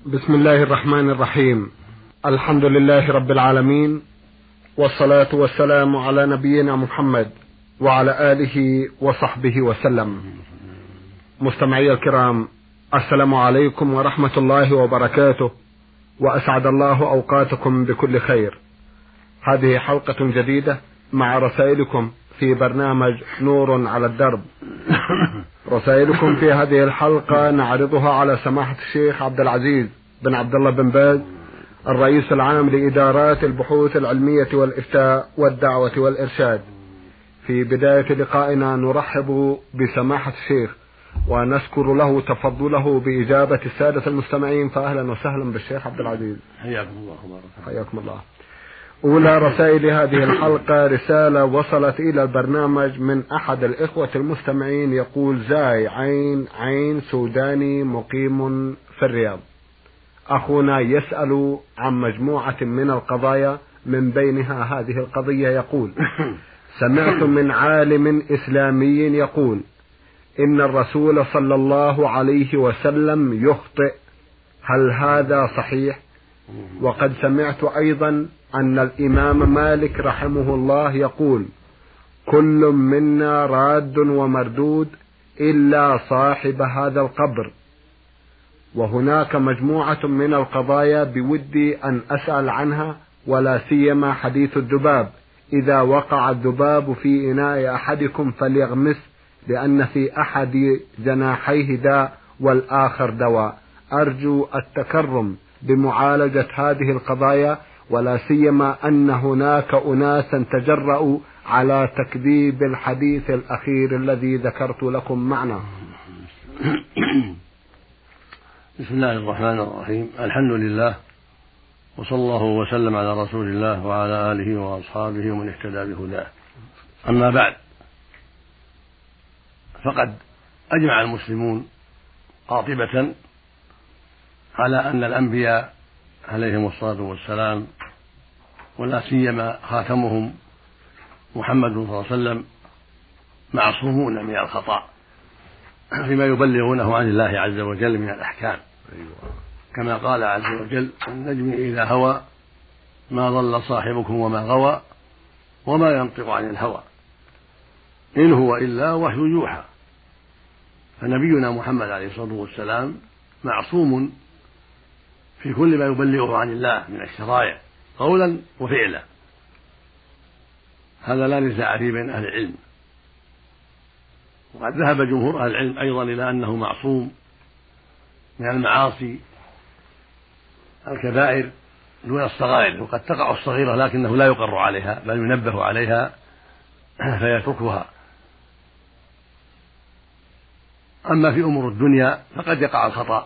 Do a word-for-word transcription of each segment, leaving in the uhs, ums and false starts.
بسم الله الرحمن الرحيم. الحمد لله رب العالمين، والصلاة والسلام على نبينا محمد وعلى آله وصحبه وسلم. مستمعي الكرام، السلام عليكم ورحمة الله وبركاته، وأسعد الله أوقاتكم بكل خير. هذه حلقة جديدة مع رسائلكم في برنامج نور على الدرب. رسائلكم في هذه الحلقة نعرضها على سماحة الشيخ عبد العزيز بن عبد الله بن باز، الرئيس العام لإدارات البحوث العلمية والإفتاء والدعوة والإرشاد. في بداية لقائنا نرحب بسماحة الشيخ ونشكر له تفضله بإجابة السادة المستمعين، فأهلا وسهلا بالشيخ عبد العزيز. حياكم الله. حياكم الله. أولى رسائل هذه الحلقة رسالة وصلت إلى البرنامج من أحد الإخوة المستمعين، يقول: زاي عين عين سوداني مقيم في الرياض. أخونا يسأل عن مجموعة من القضايا، من بينها هذه القضية. يقول: سمعت من عالم إسلامي يقول إن الرسول صلى الله عليه وسلم يخطئ، هل هذا صحيح؟ وقد سمعت أيضا أن الإمام مالك رحمه الله يقول: كل منا راد ومردود إلا صاحب هذا القبر. وهناك مجموعة من القضايا بودي أن أسأل عنها، ولا سيما حديث الذباب: إذا وقع الذباب في إناء أحدكم فليغمس، لأن في أحد جناحيه داء والآخر دواء. أرجو التكرم بمعالجة هذه القضايا، ولا سيما أن هناك أناسا تجرؤوا على تكذيب الحديث الأخير الذي ذكرت لكم معنا. بسم الله الرحمن الرحيم. الحمد لله، وصلى الله وسلم على رسول الله وعلى آله وأصحابه ومن اهتدى بهداه. أما بعد، فقد أجمع المسلمون قاطبة على أن الأنبياء عليهم الصلاة والسلام، ولا سيما خاتمهم محمد صلى الله عليه وسلم، معصومون من الخطأ فيما يبلغونه عن الله عز وجل من الأحكام. كما قال عز وجل: النجم إذا هوى ما ضل صاحبكم وما غوى وما ينطق عن الهوى إن هو إلا وحي يوحى. فنبينا محمد عليه الصلاة والسلام معصوم في كل ما يبلغه عن الله من الشرائع قولا وفعلا، هذا لا نزاع فيه بين أهل العلم. وقد ذهب جمهور أهل العلم أيضا إلى أنه معصوم من المعاصي الكبائر دون الصغائر، وقد تقع الصغيرة لكنه لا يقر عليها بل ينبه عليها فيتركها. أما في أمور الدنيا فقد يقع الخطأ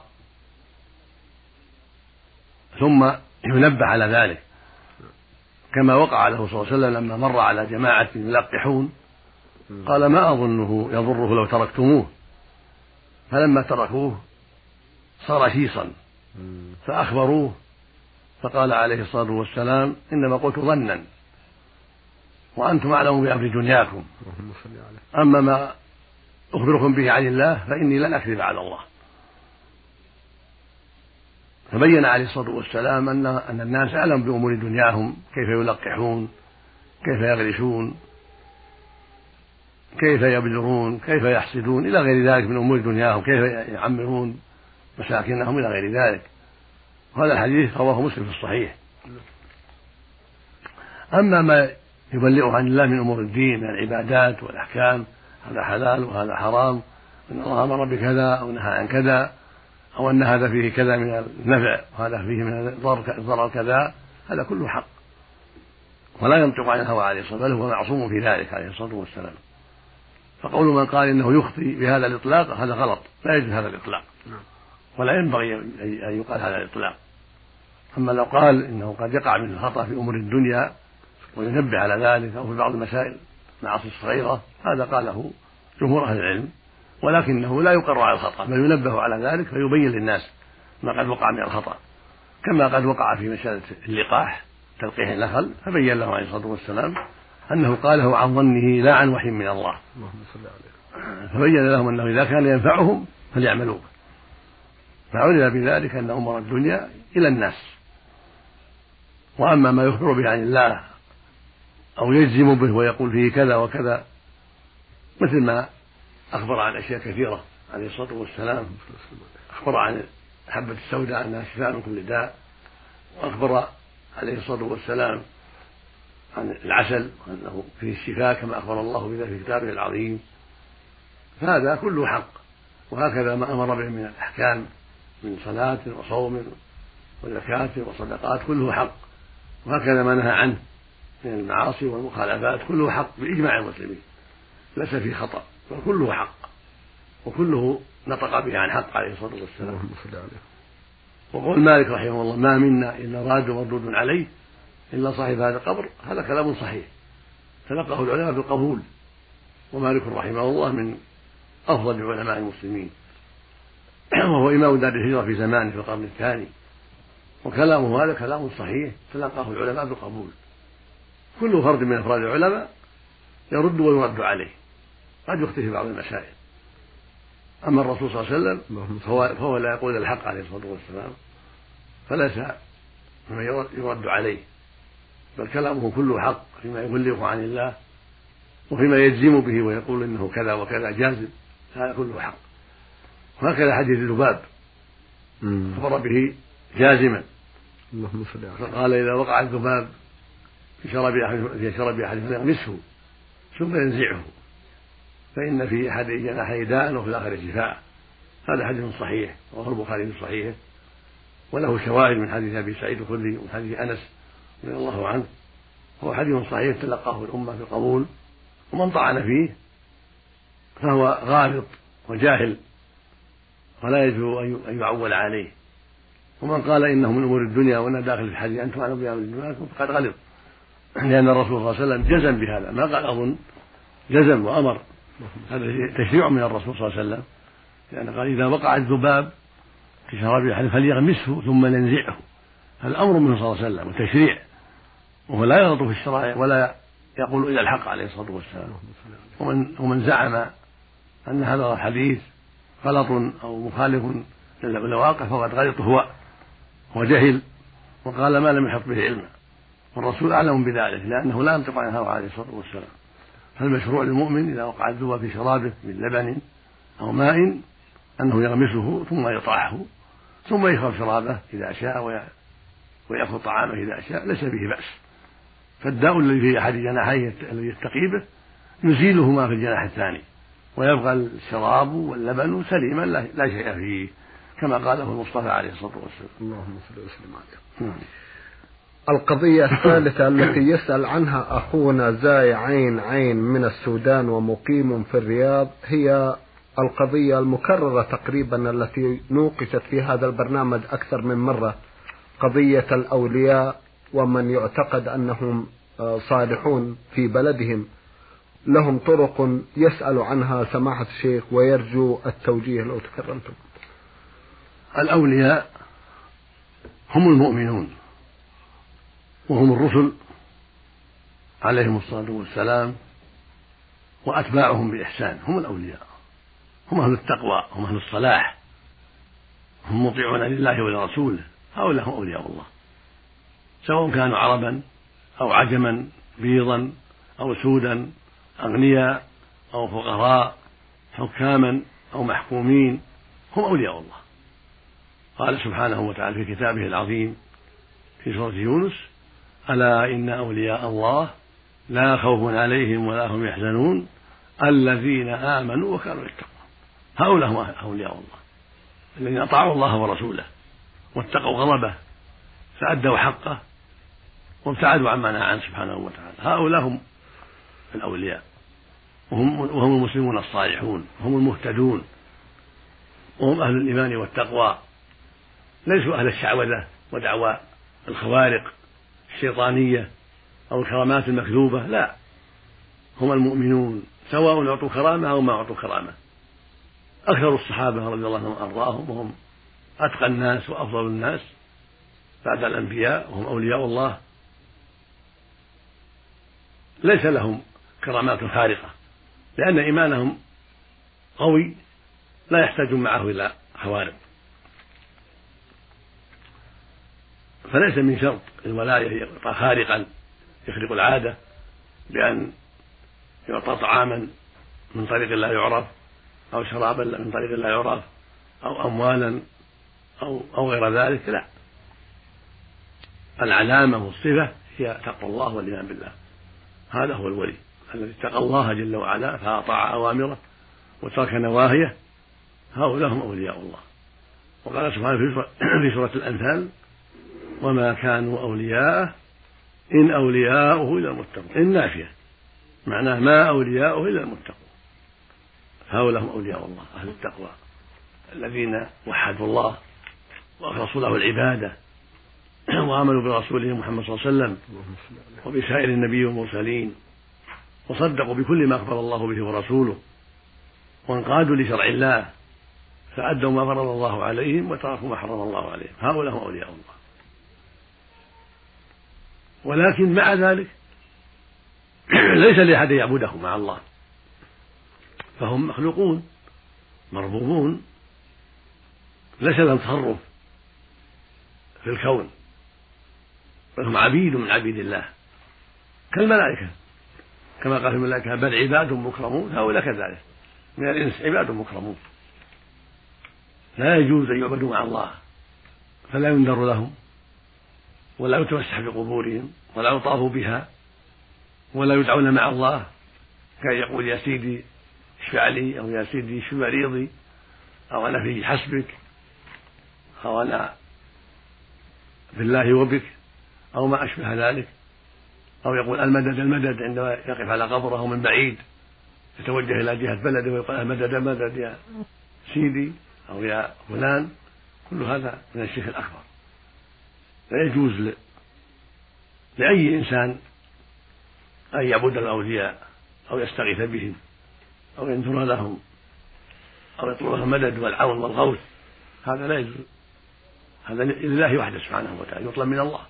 ثم ينبه على ذلك، كما وقع له صلى الله عليه وسلم لما مر على جماعة يلقحون قال: ما أظنه يضره لو تركتموه، فلما تركوه صار شيصا فأخبروه فقال عليه الصلاة والسلام: إنما قلت ظنا وأنتم أعلم بأمر دنياكم، أما ما أخبركم به عن الله فإني لن أكذب على الله. فبين عليه الصلاة والسلام أن أن الناس أعلم بأمور دنياهم، كيف يلقحون، كيف يغرسون، كيف يبذرون، كيف يحسدون، إلى غير ذلك من أمور دنياهم، كيف يعمرون مساكنهم إلى غير ذلك. وهذا الحديث رواه مسلم في الصحيح. أما ما يبلغه عن الله من أمور الدين من العبادات والأحكام، هذا حلال وهذا حرام، إن الله أمر بكذا أو نهى عن كذا، أو أن هذا فيه كذا من النفع وهذا فيه من الضرر كذا، هذا كله حق، ولا ينطق عن الهوى عليه الصلاة والسلام، بل هو معصوم في ذلك عليه الصلاة والسلام. فقول من قال إنه يخطئ بهذا الإطلاق هذا غلط، لا يجوز هذا الإطلاق، ولا ينبغي أن يقال هذا الإطلاق. أما لو قال إنه قد يقع من الخطأ في أمور الدنيا وينبه على ذلك، أو في بعض المسائل معاصي الصغيرة، هذا قاله جمهور أهل العلم، ولكنه لا يقر على الخطأ بل ينبه على ذلك فيبين للناس ما قد وقع من الخطأ، كما قد وقع في مسألة اللقاح تلقيح النخل، فبين له عليه الصلاة والسلام أنه قاله عن ظنه لا عن وحي من الله، فبين لهم أنه إذا كان ينفعهم فليعملوا به، فعلم بذلك أن أمور الدنيا إلى الناس. وأما ما يخبر به عن الله أو يجزم به ويقول فيه كذا وكذا، مثل ما أخبر عن أشياء كثيرة عليه الصلاة والسلام، أخبر عن الحبة السوداء أنها شفاء من كل داء، وأخبر عليه الصلاة والسلام عن العسل وأنه فيه الشفاء كما أخبر الله بذلك في كتابه العظيم. فهذا كله حق. وهكذا ما أمر به من الأحكام من صلاة وصوم وزكاة وصدقات كله حق. وهكذا ما نهى عنه من المعاصي والمخالفات كله حق بإجماع المسلمين، ليس فيه خطأ، وكله حق، وكله نطق به عن حق عليه الصلاة والسلام. وقول مالك رحمه الله: ما منا إلا راد مردود عليه إلا صاحب هذا القبر، هذا كلام صحيح تلقاه العلماء بالقبول. ومالك رحمه الله من أفضل علماء المسلمين، وهو إمام دار الهجرة في زمانه في القرن الثاني، وكلامه هذا كلام صحيح تلقاه العلماء بالقبول. كل فرد من أفراد العلماء يرد ويرد عليه، قد يختلف بعض المسائل. أما الرسول صلى الله عليه وسلم فهو, فهو لا يقول الحق عليه الصلاة والسلام، فليس مما يرد عليه، بل كلامه كله حق فيما يبلغه عن الله وفيما يجزم به ويقول إنه كذا وكذا جازم، هذا كله حق. وهكذا حديث الذباب خبر به جازما، فقال: إذا وقع الذباب في شراب أحد فليغمسه ثم ينزعه فإن في أحد جناحيه داء وفي الآخر شفاء. هذا حديث صحيح رواه البخاري في صحيحه، وله شواهد من حديث أبي سعيد الخدري ومن حديث أنس رضي الله عنه. هو حديث صحيح تلقاه الأمة بالقبول، ومن طعن فيه فهو غالط وجاهل ولا يجوز أن يعول عليه. ومن قال إنه من أمور الدنيا وأنا داخل في الحديث أنتم عن أمور الدنيا فقد غلط، لأن الرسول صلى الله عليه وسلم جزم بهذا، ما قال أظن، جزم وأمر. هذا تشريع من الرسول صلى الله عليه وسلم، لأن قال: إذا وقع الذباب في شراب أحد فليغمسه ثم ينزعه. هذا أمر منه صلى الله عليه وسلم وتشريع، وهو لا يغلط في الشرائع ولا يقول إلا الحق عليه الصلاة والسلام. ومن, ومن زعم أن هذا الحديث غلط أو مخالف للواقع فقد غلط هو وجهل وقال ما لم يحط به علما، والرسول أعلم بذلك لأنه لا ينطق عن الهوى عليه الصلاة والسلام. فالمشروع للمؤمن إذا وقع الذباب في شرابه من لبن أو ماء أنه يغمسه ثم يطرحه ثم يشرب شرابه إذا شاء ويأخذ طعامه إذا شاء، ليس به بأس. فالداء الذي في أحد جناحيه الذي يتقي به يزيله ما في الجناح الثاني، ويبقى الشراب واللبن سليما لا شيء فيه، كما قاله المصطفى عليه الصلاة والسلام. اللهم صل وسلم عليه. القضية الثالثة التي يسأل عنها أخونا زاي عين عين من السودان ومقيم في الرياض هي القضية المكررة تقريبا التي نوقشت في هذا البرنامج أكثر من مرة، قضية الأولياء ومن يعتقد أنهم صالحون في بلدهم لهم طرق يسأل عنها سماحة الشيخ ويرجو التوجيه لو تكرمتم. الأولياء هم المؤمنون وهم الرسل عليهم الصلاة والسلام وأتباعهم بإحسان، هم الأولياء، هم أهل التقوى، هم أهل الصلاح، هم مطيعون لله ولرسوله، هؤلاء هم أولياء الله، سواء كانوا عربا أو عجما، بيضا أو سودا، أغنياء أو فقراء، حكاما أو محكومين، هم أولياء الله. قال سبحانه وتعالى في كتابه العظيم في سورة يونس: ألا إن أولياء الله لا خوف عليهم ولا هم يحزنون الذين آمنوا وكانوا يتقون. هؤلاء هم أولياء الله الذين أطاعوا الله ورسوله واتقوا غضبه فأدوا حقه وابتعدوا عما نهى عنه سبحانه وتعالى. هؤلاء هم الأولياء، وهم, وهم المسلمون الصالحون، هم المهتدون، وهم أهل الإيمان والتقوى، ليسوا أهل الشعوذة ودعوى الخوارق الشيطانية أو الكرامات المكذوبة، لا، هم المؤمنون سواء أعطوا كرامة أو ما أعطوا كرامة. أكثر الصحابة رضي الله عنهم وأرضاهم وهم أتقى الناس وأفضل الناس بعد الأنبياء وهم أولياء الله ليس لهم كرامات خارقة، لأن إيمانهم قوي لا يحتاج معه إلى خوارق. فليس من شرط الولاية يعطى خارقا يخرق العادة بأن يعطى طعاما من طريق لا يعرف أو شرابا من طريق لا يعرف أو أموالا أو, أو غير ذلك. لا، العلامة والصفة هي تقوى الله والإيمان بالله. هذا هو الولي الذي اتقى الله جل وعلا فأطاع أوامره وترك نواهيه، هؤلاء هم أولياء الله. وقال سبحانه في سورة الأنفال: وما كانوا أولياءه إن أولياؤه إلا المتقون. إن نافية معناه ما أولياؤه إلا المتقون، هؤلاء هم أولياء الله أهل التقوى الذين وحدوا الله وأخلصوا له العبادة وآمنوا برسوله محمد صلى الله عليه وسلم وبسائر النبي والمرسلين وصدقوا بكل ما أخبر الله به ورسوله وانقادوا لشرع الله فأدوا ما فرض الله عليهم وتركوا ما حرم الله عليهم. هؤلاء هم أولياء الله. ولكن مع ذلك ليس لأحد يعبده مع الله، فهم مخلوقون مربوبون ليس لهم تصرف في الكون، بل هم عبيد من عبيد الله كالملائكة، كما قال في الملائكة: بل عباد مكرمون. هؤلاء كذلك من الإنس عباد مكرمون لا يجوز أن يعبدوا مع الله، فلا ينذر لهم ولا يتمسح بقبورهم ولا يطاف بها ولا يدعون مع الله كان يقول: يا سيدي اشفع لي، أو يا سيدي اشف مريضي، أو أنا في حسبك، أو أنا بالله وبك، أو ما أشبه ذلك، أو يقول المدد المدد عندما يقف على قبره من بعيد يتوجه إلى جهة بلده ويقول المدد المدد يا سيدي أو يا فلان. كل هذا من الشرك الأكبر. لا يجوز ل... لأي إنسان أن يعبد الأولياء أو يستغيث بهم أو ينذر لهم أو يطلب لهم المدد والعون والغوث. هذا لا يجوز، هذا لله وحده سبحانه وتعالى، يطلب من الله.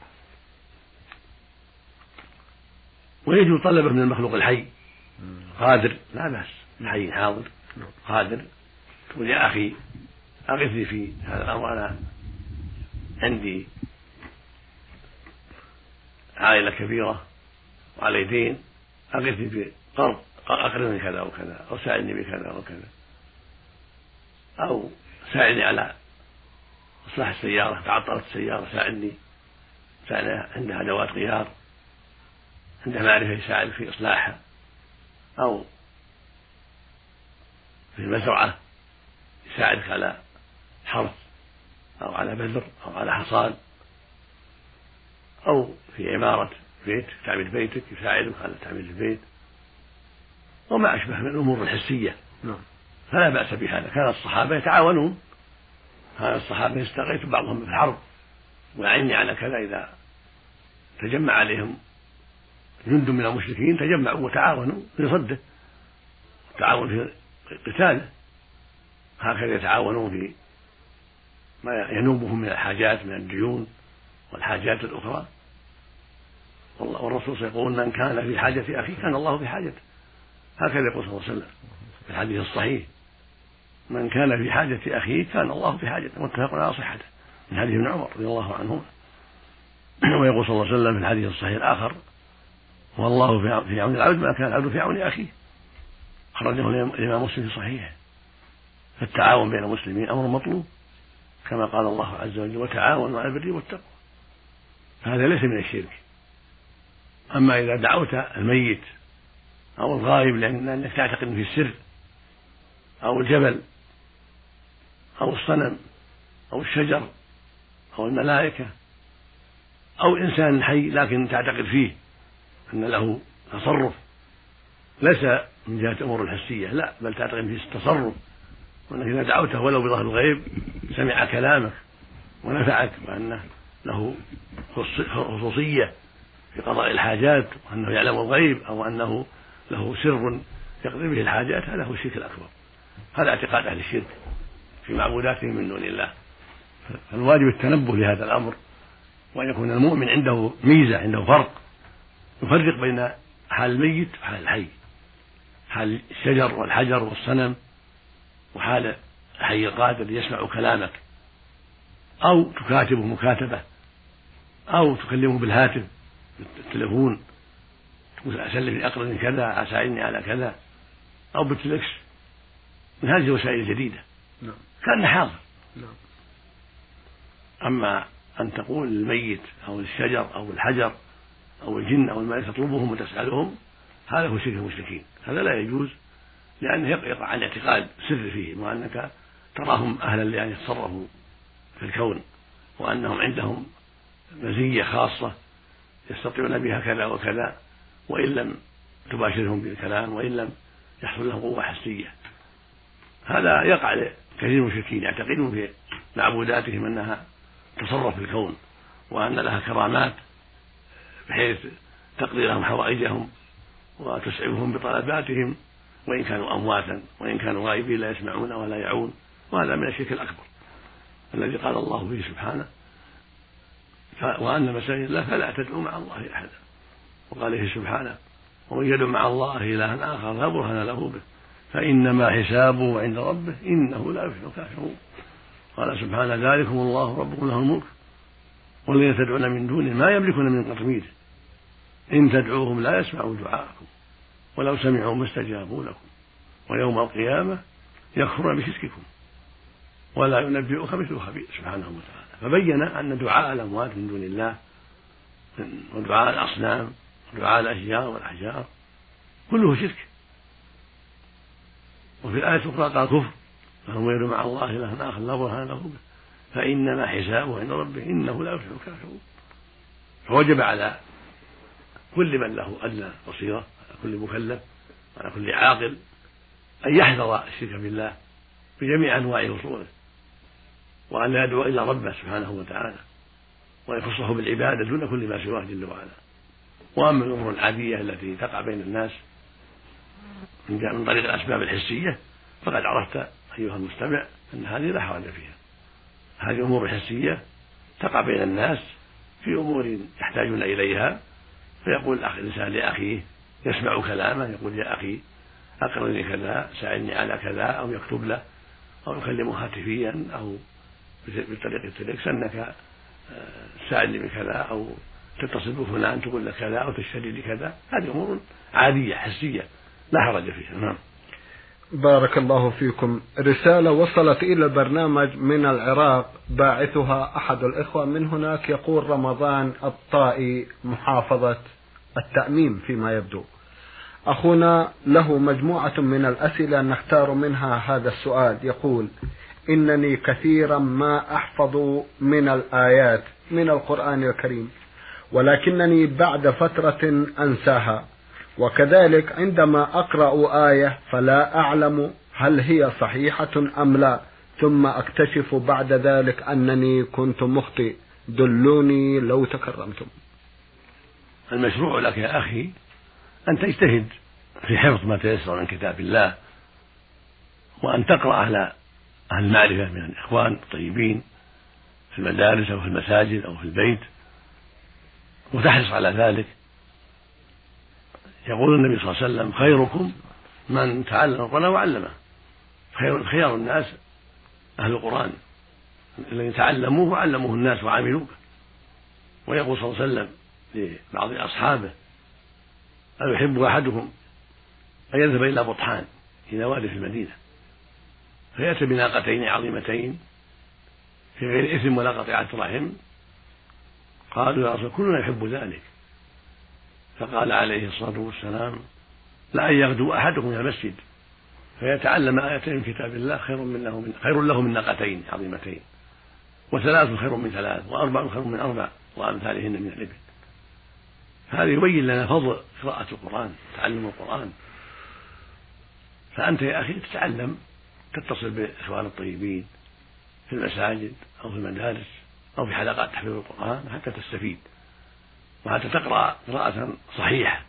ويجوز طلبه من المخلوق الحي قادر، لا بأس، الحي حاضر قادر، تقول: يا أخي أغثني في هذا الأمر، أنا عندي عائلة كبيرة وعلي دين، أغثني بقرض، أقرضني كذا وكذا، أو ساعدني بكذا وكذا، أو ساعدني على إصلاح السيارة، تعطلت السيارة ساعدني، ساعدني عندها أدوات غيار، عندها معرفة يساعد في إصلاحها، أو في المزرعة يساعدك على حرث أو على بذر أو على حصاد، أو في عمارة بيت تعمير بيتك يساعدك على تعمير البيت، وما أشبه من الأمور الحسية. فلا بأس بهذا. كان الصحابة يتعاونون، كان الصحابة يستغيث بعضهم في الحرب ويعني على كذا، إذا تجمع عليهم جند من المشركين تجمعوا وتعاونوا في صده، تعاون في قتاله. هكذا يتعاونون في ما ينوبهم من الحاجات من الديون والحاجات الأخرى. والرسول يقول: من كان في حاجة أخيه كان الله في حاجته. هكذا يقول صلى الله عليه وسلم في الحديث الصحيح: من كان في حاجة أخيه كان الله في حاجته، متفق على صحته، من حديث ابن عمر رضي الله عنهما. ويقول صلى الله عليه وسلم في الحديث الصحيح الآخر: والله في عون العبد ما كان العبد في عون أخيه، أخرجه الإمام مسلم في صحيحه. فالتعاون بين المسلمين أمر مطلوب، كما قال الله عز وجل: وتعاونوا على البر والتقوى. هذا ليس من الشرك. أما إذا دعوت الميت أو الغائب لأنك تعتقد في السر، أو الجبل أو الصنم أو الشجر أو الملائكة أو إنسان حي لكن تعتقد فيه أن له تصرف، ليس من جهة الأمور الحسية، لا، بل تعتقد فيه التصرف، وأنك إذا دعوته ولو بظهر الغيب سمع كلامك ونفعك، وأنه له خصوصية في قضاء الحاجات، وأنه يعلم الغيب، أو أنه له سر يقضي به الحاجات. هذا هو الشرك الأكبر. هذا اعتقاد أهل الشرك في معبوداتهم من دون الله. فالواجب التنبه لهذا الأمر، وأن يكون المؤمن عنده ميزة، عنده فرق، يفرق بين حال الميت وحال الحي، حال الشجر والحجر والصنم وحال الحي القادر يسمع كلامك، أو تكاتبه مكاتبة أو تكلمه بالهاتف بالتلفون تقول أسلف أقرأ كذا أساعدني على كذا، أو بالتلكس، من هذه الوسائل الجديدة كان حاضر. أما أن تقول للميت أو للشجر أو الحجر أو الجن أو الملائكة تطلبهم وتسألهم، هذا هو شرك المشركين، هذا لا يجوز، لأنه يقع عن اعتقاد سر فيهم، وأنك تراهم أهلا لأن يتصرفوا في الكون، وأنهم عندهم مزية خاصة يستطيعون بها كذا وكذا، وإن لم تباشرهم بالكلام وإن لم يحصل لهم قوة حسية. هذا يقع لكثير من المشركين، يعتقدون في معبوداتهم أنها تصرف في الكون وأن لها كرامات بحيث تقضي لهم حوائجهم وتسعفهم بطلباتهم، وإن كانوا أمواتا وإن كانوا غائبين لا يسمعون ولا يعون. وهذا من الشرك الأكبر الذي قال الله فيه سبحانه: وأن مساجد الله فلا تدعوا مع الله أحدا. وقال فيه سبحانه: ومن يدعو مع الله إلها آخر لا برهان له به فإنما حسابه عند ربه إنه لا يفلح الكافرون. قال سبحانه: ذلكم الله ربكم له الملك والذين تدعون من دونه ما يملكون من قطمير إن تدعوهم لا يسمعوا دعاءكم ولو سمعوا ما استجابوا لكم ويوم القيامة يكفرون بشرككم ولا ينبئك مثل خبير سبحانه وتعالى. فبين أن دعاء الأموات من دون الله ودعاء الأصنام ودعاء الأشجار والأحجار كله شرك. وفي الآية الأخرى قال كفر: فهم يدعو مع الله إلها آخر لا برهان له به فإنما حسابه عند ربه إنه لا يفلح الكافرون. فوجب على كل من له أدنى بصيرة، على كل مكلف وعلى كل عاقل، أن يحذر الشرك بالله بجميع أنواع وصوره، وأن لا يدعو إلا ربه سبحانه وتعالى، ويخصه بالعبادة دون كل ما سواه جل وعلا. وأما الأمور العادية التي تقع بين الناس من طريق الأسباب الحسية فقد عرفت أيها المستمع أن هذه لا حرج فيها. هذه أمور حسية تقع بين الناس في أمور يحتاجون إليها، فيقول الأخ الإنسان لأخيه يسمع كلامه يقول: يا أخي أقرني كذا، ساعدني على كذا، أو يكتب له أو يكلمه هاتفيا أو بطريقة التلكس أنك ساعدني بكذا، أو تتصل بفلان تقول له كذا أو تشتري لي كذا. هذه أمور عادية حسية لا حرج فيها. نعم. بارك الله فيكم. رسالة وصلت إلى البرنامج من العراق، باعثها أحد الإخوة من هناك، يقول: رمضان الطائي، محافظة التأميم فيما يبدو. أخونا له مجموعة من الأسئلة نختار منها هذا السؤال. يقول: إنني كثيرا ما أحفظ من الآيات من القرآن الكريم، ولكنني بعد فترة أنساها، وكذلك عندما أقرأ آية فلا أعلم هل هي صحيحة أم لا، ثم أكتشف بعد ذلك أنني كنت مخطئ، دلوني لو تكرمتم. المشروع لك يا أخي أن تجتهد في حفظ ما تيسر من كتاب الله، وأن تقرأ على أهل المعرفة من الإخوان الطيبين في المدارس أو في المساجد أو في البيت، وتحرص على ذلك. يقول النبي صلى الله عليه وسلم: خيركم من تعلم القرآن وعلمه. خير خيار الناس أهل القرآن الذين تعلموه وعلموه الناس وعملوا به. ويقول صلى الله عليه وسلم لبعض أصحابه: أيحب أحدكم أن يذهب إلى بطحان إلى وادي في المدينة فيأتي بناقتين عظيمتين في غير إثم ولا قطيعة رحم؟ قالوا: يا رسول كلنا يحب ذلك. فقال عليه الصلاة والسلام: لأن يغدو أحدكم إلى المسجد فيتعلم آيتين من كتاب الله خير منه من خير له من ناقتين عظيمتين، وثلاث خير من ثلاث، وأربع خير من أربع، وأمثالهن من الإبل. هذا يبين لنا فضل قراءة القرآن، تعلم القرآن. فأنت يا أخي تتعلم، تتصل بالإخوان الطيبين في المساجد أو في المدارس أو في حلقات تحفيظ القرآن حتى تستفيد وحتى تقرأ قراءة صحيحة.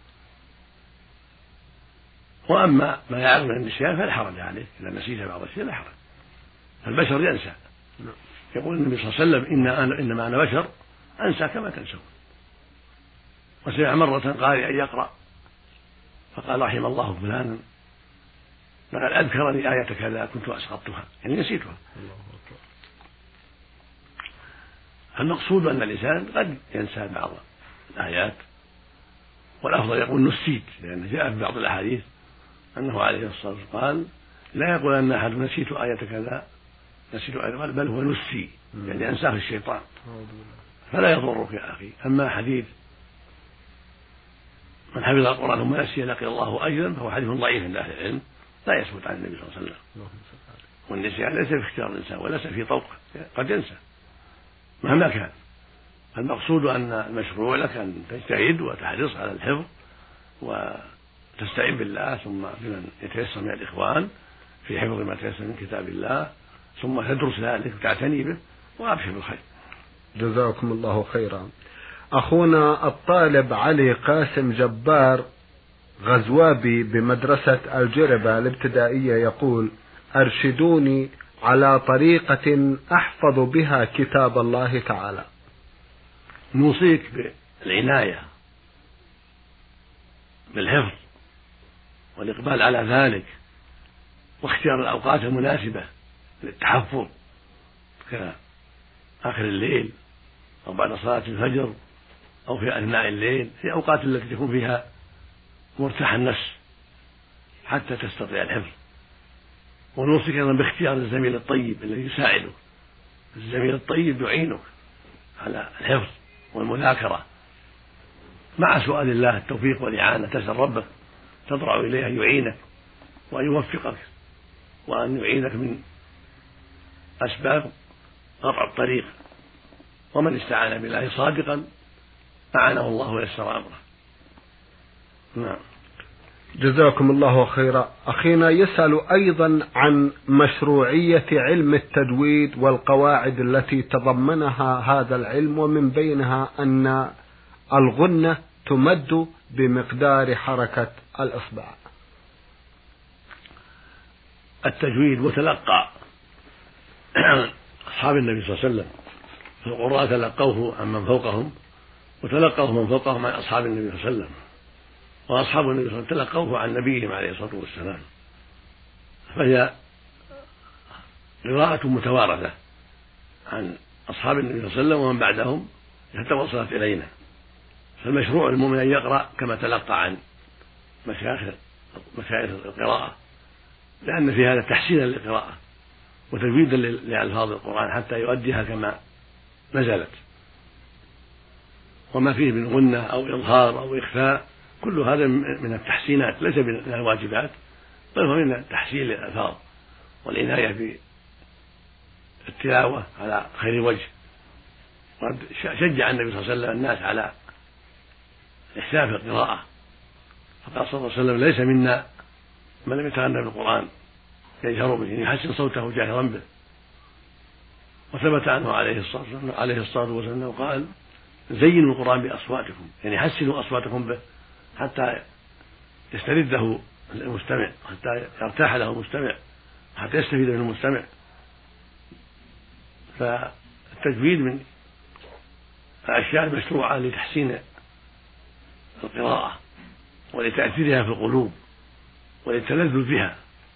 وأما ما يعرض من النسيان فلا حرج عليه، إذا نسيت بعض الشيء لا حرج، فالبشر ينسى. يقول النبي صلى الله عليه وسلم: إن أنا إنما أنا بشر أنسى كما تنسون. وسمع مرة قارئا يقرأ فقال: رحم الله فلانا لقد أذكرني آية كذا كنت أسقطتها، يعني نسيتها. المقصود أن الإنسان قد ينسى بعض الآيات، والأفضل يقول نسيت، لأن جاء في بعض الأحاديث أنه عليه الصلاة والسلام قال لا يقول أن أحد نسيت آية كذا نسيت آية، بل هو نسي، يعني أنساه الشيطان، فلا يضرك يا أخي. أما حديث من حفظ القرآن ثم نسي لقي الله أجرا فهو حديث ضعيف عند أهل العلم لا يثبت عن النبي صلى الله عليه وسلم. والنسيان ليس في اختيار الإنسان وليس في طوقه، قد ينسى مهما كان. المقصود أن المشروع لك أن تجتهد وتحرص على الحفظ وتستعين بالله ثم بمن يتيسر من الإخوان في حفظ ما تيسر من كتاب الله، ثم تدرس ذلك وتعتني به وأبشر بالخير. جزاكم الله خيرا. أخونا الطالب علي قاسم جبار غزوابي بمدرسة الجربة الابتدائية يقول: أرشدوني على طريقة أحفظ بها كتاب الله تعالى. نوصيك بالعناية بالحفظ والإقبال على ذلك واختيار الأوقات المناسبة للتحفظ كآخر الليل أو بعد صلاة الفجر أو في أثناء الليل، في أوقات التي تكون فيها مرتاح النفس حتى تستطيع الحفظ. ونوصيك أيضا باختيار الزميل الطيب الذي يساعدك، الزميل الطيب يعينك على الحفظ والمذاكرة مع سؤال الله التوفيق والإعانة، تسأل ربك تضرع إليه أن يعينك وأن يوفقك وأن يعينك من أسباب قطع الطريق، ومن استعان بالله صادقا أعانه الله ويسر أمره. نعم. جزاكم الله خيرا. أخينا يسأل أيضا عن مشروعية علم التجويد والقواعد التي تضمنها هذا العلم، ومن بينها أن الغنة تمد بمقدار حركة الإصبع. التجويد وتلقى أصحاب النبي صلى الله عليه وسلم في القرآن تلقوه عن من فوقهم وتلقوه من فوقهم عن أصحاب النبي صلى الله عليه وسلم، وأصحاب النبي صلى الله عليه وسلم تلقوه عن نبيهم عليه الصلاة والسلام، فهي قراءة متوارثة عن أصحاب النبي صلى الله عليه وسلم ومن بعدهم حتى وصلت إلينا. فالمشروع المؤمن أن يقرأ كما تلقى عن مشايخ مشايخ القراءة، لأن في هذا تحسينا للقراءة وتجويدا لألفاظ القرآن حتى يؤديها كما نزلت، وما فيه من غنة أو إظهار أو إخفاء كل هذا من التحسينات ليس من الواجبات، بل هو من تحسين الألفاظ والعناية بالتلاوة على خير وجه. وقد شجع النبي صلى الله عليه وسلم الناس على إحسان في القراءة، فقال صلى الله عليه وسلم: ليس منا من لم يتغنى بالقرآن يجهر به، يحسن صوته جاهرا به. وثبت عنه عليه الصلاة والسلام قال: زينوا القرآن بأصواتكم، يعني حسنوا أصواتكم به حتى يسترده المستمع، حتى يرتاح له المستمع، حتى يستفيد منه المستمع. فالتجويد من الأشياء المشروعة لتحسين القراءة ولتأثيرها في القلوب وللتلذذ بها،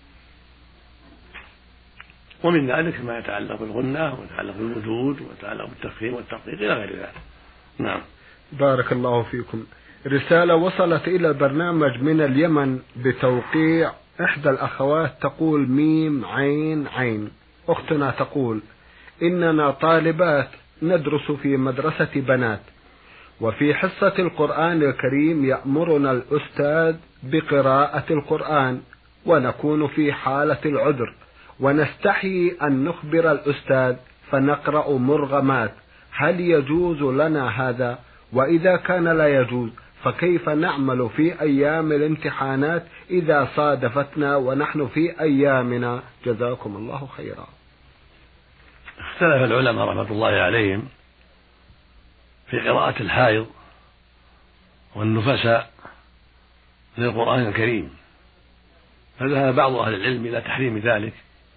ومن ذلك ما يتعلق بالغنة ويتعلق بالمدود ويتعلق بالتفخيم والتقطيع إلى غير ذلك. نعم. بارك الله فيكم. رسالة وصلت إلى البرنامج من اليمن بتوقيع إحدى الأخوات تقول: ميم عين عين. أختنا تقول: إننا طالبات ندرس في مدرسة بنات، وفي حصة القرآن الكريم يأمرنا الأستاذ بقراءة القرآن ونكون في حالة العذر، ونستحي أن نخبر الأستاذ فنقرأ مرغمات. هل يجوز لنا هذا؟ وإذا كان لا يجوز فكيف نعمل في أيام الامتحانات إذا صادفتنا ونحن في أيامنا؟ جزاكم الله خيرا. اختلف العلماء رحمة الله عليهم في قراءة الحائض والنفساء للقرآن الكريم، فذهب بعض أهل العلم إلى تحريم ذلك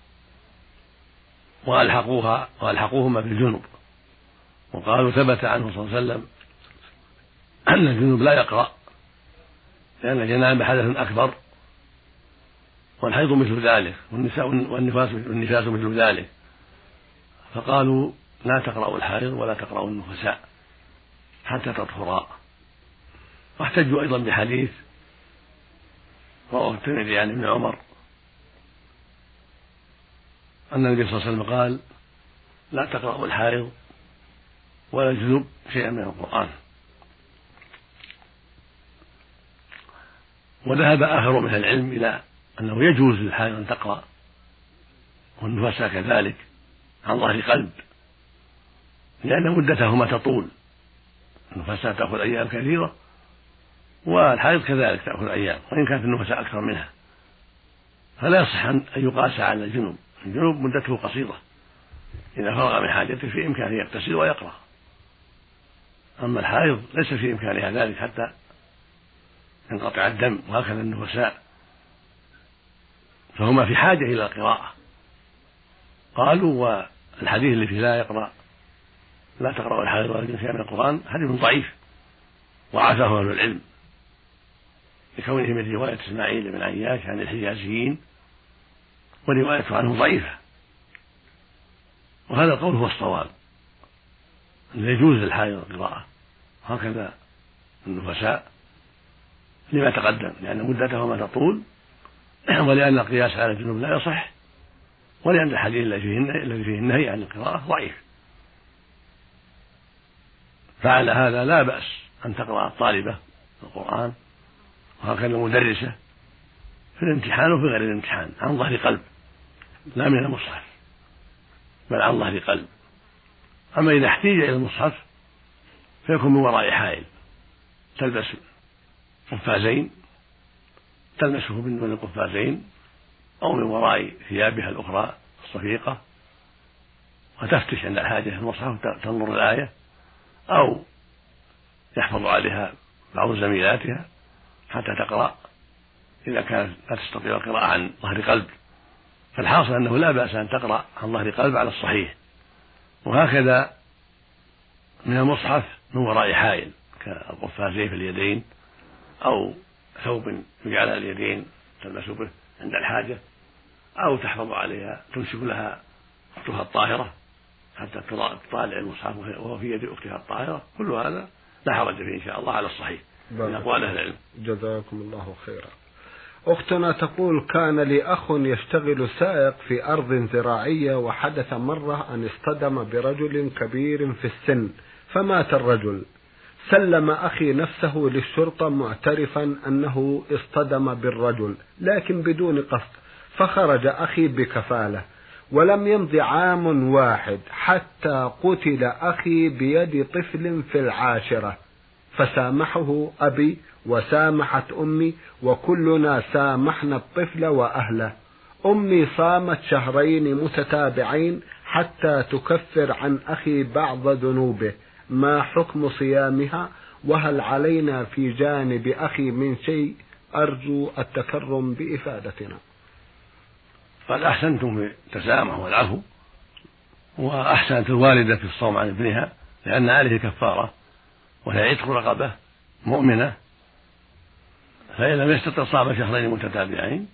وألحقوها وألحقوهما بالجنب، وقالوا ثبت عنه صلى الله عليه وسلم أن الجنوب لا يقرأ لأن الجنابة حدث أكبر، والحيض مثل ذلك والنساء والنفاس والنفاس مثل ذلك، فقالوا لا تقرأ الحائض ولا تقرأ النفساء حتى تطهرا. واحتجوا أيضا بحديث رواه الترمذي عن ابن عمر أن النبي صلى الله عليه وسلم قال: لا تقرأ الحائض ولا الجنوب شيئا من القرآن. وذهب آخر من العلم إلى أنه يجوز للحائض أن تقرأ والنفساء كذلك عن ظهر قلب، لأن مدتهما تطول، النفساء تأخذ أيام كثيرة والحائض كذلك تأخذ أيام، وإن كانت النفساء أكثر منها، فلا يصح أن يقاس على الجنوب. الجنوب مدته قصيرة، إذا فرغ من حاجته في إمكانه يغتسل ويقرأ. أما الحائض ليس في إمكانها ذلك حتى ينقطع الدم، وهكذا النفساء، فهما في حاجة إلى القراءة. قالوا والحديث اللي فيه لا يقرأ لا تقرأ الحائض ولا الجنوب شيئا من القرآن حديث ضعيف وعافاه أهل العلم لكونه من رواية إسماعيل بن عياش عن الحجازيين، وروايته عنه ضعيفة. وهذا القول هو الصواب، أن يجوز للحائض القراءة، هكذا النفساء لما تقدم، لأن مدتهما تطول، ولأن القياس على الجنوب لا يصح، ولأن الحديث الذي فيه النهي عن القراءة ضعيف. فعلى هذا لا بأس أن تقرأ الطالبة القرآن وهكذا المدرسة في الامتحان وفي غير الامتحان عن ظهر قلب، لا من المصحف بل عن ظهر قلب. أما إذا احتيج إلى المصحف فيكون من وراء حائل، تلبس قفازين تلمسه من دون القفازين أو من وراء ثيابها الأخرى الصفيقة، وتفتش عند الحاجة في المصحف تنظر الآية، أو يحفظ عليها بعض زميلاتها حتى تقرأ إذا كانت لا تستطيع القراءة عن ظهر قلب. فالحاصل أنه لا بأس أن تقرأ عن ظهر قلب على الصحيح، وهكذا من المصحف من وراء حائل كالقفازين في اليدين أو ثوب يجعل على اليدين تلبس به عند الحاجة، أو تحفظ عليها تمسك لها أختها الطاهرة حتى تطالع المصحف وهو في يد أختها الطاهرة. كل هذا لا حرج فيه إن شاء الله على الصحيح من أقوال أهل العلم. جزاكم الله خيرا. أختنا تقول: كان لي أخ يشتغل سائق في أرض زراعية، وحدث مرة أن اصطدم برجل كبير في السن فمات الرجل. سلم أخي نفسه للشرطة معترفا أنه اصطدم بالرجل لكن بدون قصد، فخرج أخي بكفالة، ولم يمض عام واحد حتى قتل أخي بيد طفل في العاشرة، فسامحه أبي وسامحت أمي وكلنا سامحنا الطفل وأهله. أمي صامت شهرين متتابعين حتى تكفر عن أخي بعض ذنوبه، ما حكم صيامها؟ وهل علينا في جانب أخي من شيء؟ أرجو التكرم بإفادتنا. قد أحسنتم في التسامح والعفو، وأحسنت الوالدة في الصوم عن ابنها لأن عليه كفارة وهي عتق رقبة مؤمنة، فإن لم يستطع صام شهرين متتابعين.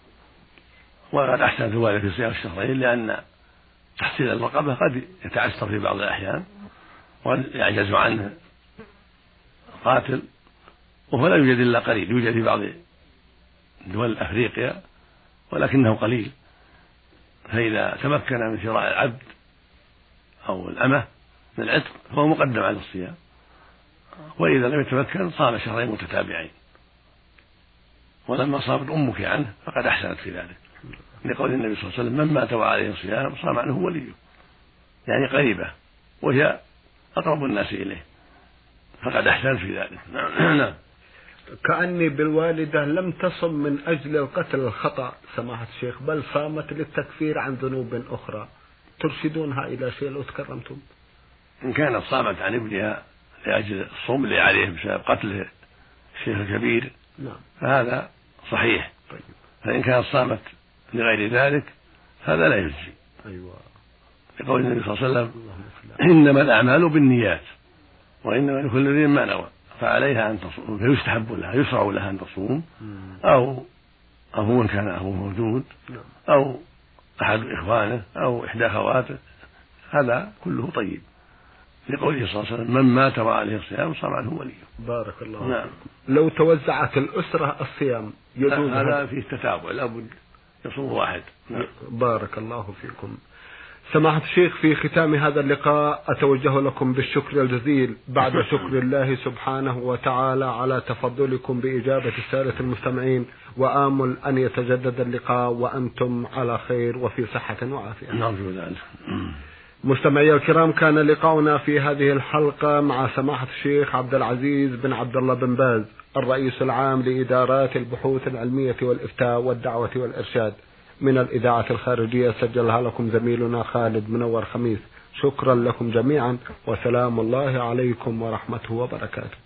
وقد أحسنت الوالدة في صيام الشهرين لأن تحصيل الرقبة قد يتعسر في بعض الأحيان ويعجز عنه القاتل، وهو لا يوجد إلا قليل، يوجد في بعض دول أفريقيا ولكنه قليل. فإذا تمكن من شراء العبد أو الأمة من العتق فهو مقدم على الصيام، وإذا لم يتمكن صام شهرين متتابعين. ولما صامت أمك عنه فقد أحسنت في ذلك، لقول النبي صلى الله عليه وسلم: من مات وعليه صيام صام عنه وليه، يعني قريبة وهي أقرب الناس إليه، فقد أحسنت في ذلك. نعم. كأني بالوالدة لم تصم من أجل القتل الخطأ سماحة الشيخ، بل صامت للتكفير عن ذنوب أخرى، ترشدونها إلى شيء لو تكرمتم؟ إن كانت صامت عن ابنها لأجل الصوم اللي عليه بسبب قتله الشيخ الكبير نعم فهذا صحيح. طيب. فإن كانت صامت لغير ذلك هذا لا يجزي. أيوة. لقول النبي صلى الله عليه وسلم: إنما الأعمال بالنيات وإنما لكل امرئ ما نوى، فعليها أن تصوم، فيستحب لها يشرع لها أن تصوم، أو أبوه كان أبوه موجود، أو أحد إخوانه أو إحدى أخواته هذا كله طيب، لقوله صلى الله عليه وسلم: من مات وعليه الصيام صام عنه وليه. بارك الله. نعم. لو توزعت الأسرة الصيام يجوز؟ هذا فيه تتابع، لابد يصوم واحد. نعم. بارك الله فيكم. سماحة الشيخ، في ختام هذا اللقاء أتوجه لكم بالشكر الجزيل بعد شكر الله سبحانه وتعالى على تفضلكم بإجابة السادة المستمعين، وآمل أن يتجدد اللقاء وأنتم على خير وفي صحة وعافية. نرجو ذلك. مستمعي الكرام، كان لقاؤنا في هذه الحلقة مع سماحة الشيخ عبد العزيز بن عبد الله بن باز، الرئيس العام لإدارات البحوث العلمية والإفتاء والدعوة والإرشاد، من الإذاعة الخارجية، سجلها لكم زميلنا خالد منور خميس. شكرا لكم جميعا، وسلام الله عليكم ورحمته وبركاته.